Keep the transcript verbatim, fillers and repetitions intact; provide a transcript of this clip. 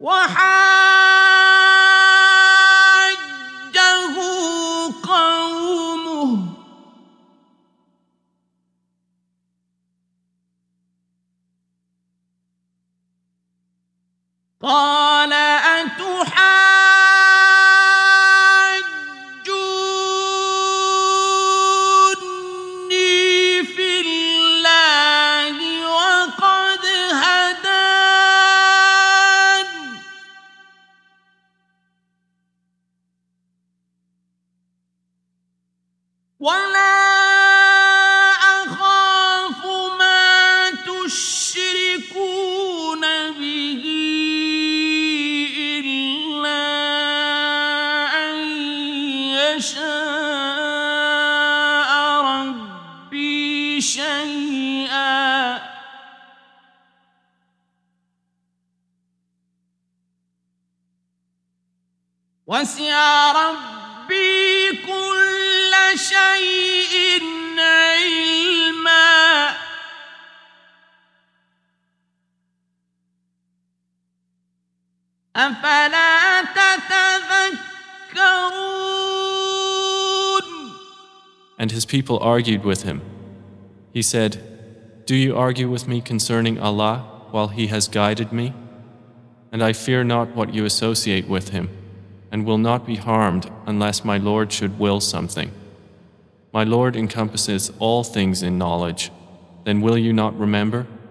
وحاجه قومه قال أتحاجوني في الله وقد هدان ولا أخاف ما تشركون به إلا أن يشاء ربي شيئا وسع ربي كل شيء علما أفلا تتذكرون. And his people argued with him. He said, "Do you argue with me concerning Allah while He has guided me? And I fear not what you associate with Him, and will not be harmed unless my Lord should will something. My Lord encompasses all things in knowledge. Then will you not remember?"